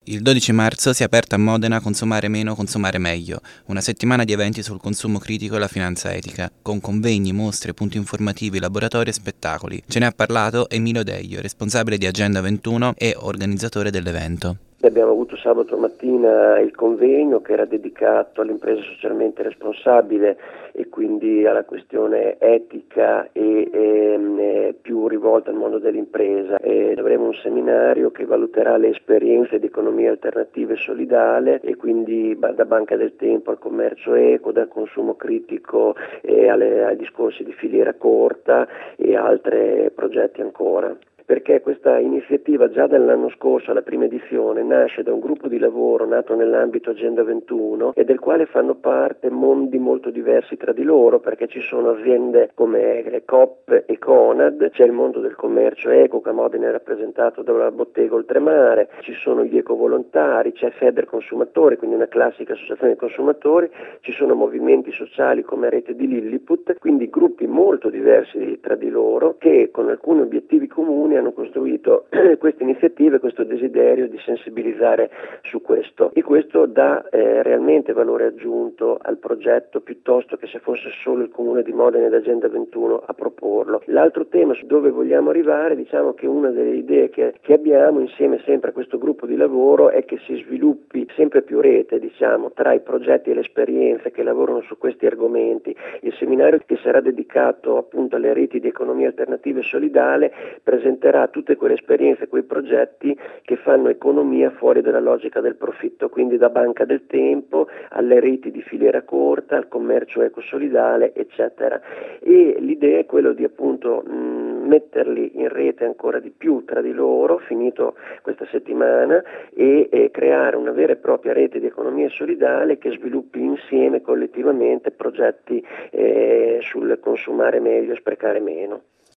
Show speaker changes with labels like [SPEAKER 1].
[SPEAKER 1] Il 12 marzo si è aperta a Modena Consumare meno, consumare meglio, una settimana di eventi sul consumo critico e la finanza etica, con convegni, mostre, punti informativi, laboratori e spettacoli. Ce ne ha parlato Emilio Deglio, responsabile di Agenda 21 e organizzatore dell'evento.
[SPEAKER 2] Abbiamo avuto sabato mattina il convegno che era dedicato all'impresa socialmente responsabile e quindi alla questione etica e più rivolta al mondo dell'impresa. Avremo un seminario che valuterà le esperienze di economia alternativa e solidale e quindi da Banca del Tempo al commercio eco, dal consumo critico ai discorsi di filiera corta e altri progetti ancora. Perché questa iniziativa già dall'anno scorso, alla prima edizione, nasce da un gruppo di lavoro nato nell'ambito Agenda 21 e del quale fanno parte mondi molto diversi tra di loro, perché ci sono aziende come Coop e Conad, c'è il mondo del commercio eco che a Modena è rappresentato dalla Bottega Oltremare, ci sono gli ecovolontari, c'è Feder Consumatori, quindi una classica associazione di consumatori, ci sono movimenti sociali come Rete di Lilliput, quindi gruppi molto diversi tra di loro che con alcuni obiettivi comuni hanno costruito queste iniziative, questo desiderio di sensibilizzare su questo, e questo dà realmente valore aggiunto al progetto piuttosto che se fosse solo il Comune di Modena ed Agenda 21 a proporlo. L'altro tema su dove vogliamo arrivare, diciamo che una delle idee che abbiamo insieme sempre a questo gruppo di lavoro è che si sviluppi sempre più rete, diciamo, tra i progetti e le esperienze che lavorano su questi argomenti. Il seminario, che sarà dedicato appunto alle reti di economia alternativa e solidale, presenterà tutte quelle esperienze, quei progetti che fanno economia fuori dalla logica del profitto, quindi da Banca del Tempo alle reti di filiera corta, al commercio ecosolidale, eccetera. E l'idea è quello di appunto metterli in rete ancora di più tra di loro, finito questa settimana, e creare una vera e propria rete di economia solidale che sviluppi insieme, collettivamente, progetti sul consumare meglio e sprecare meno.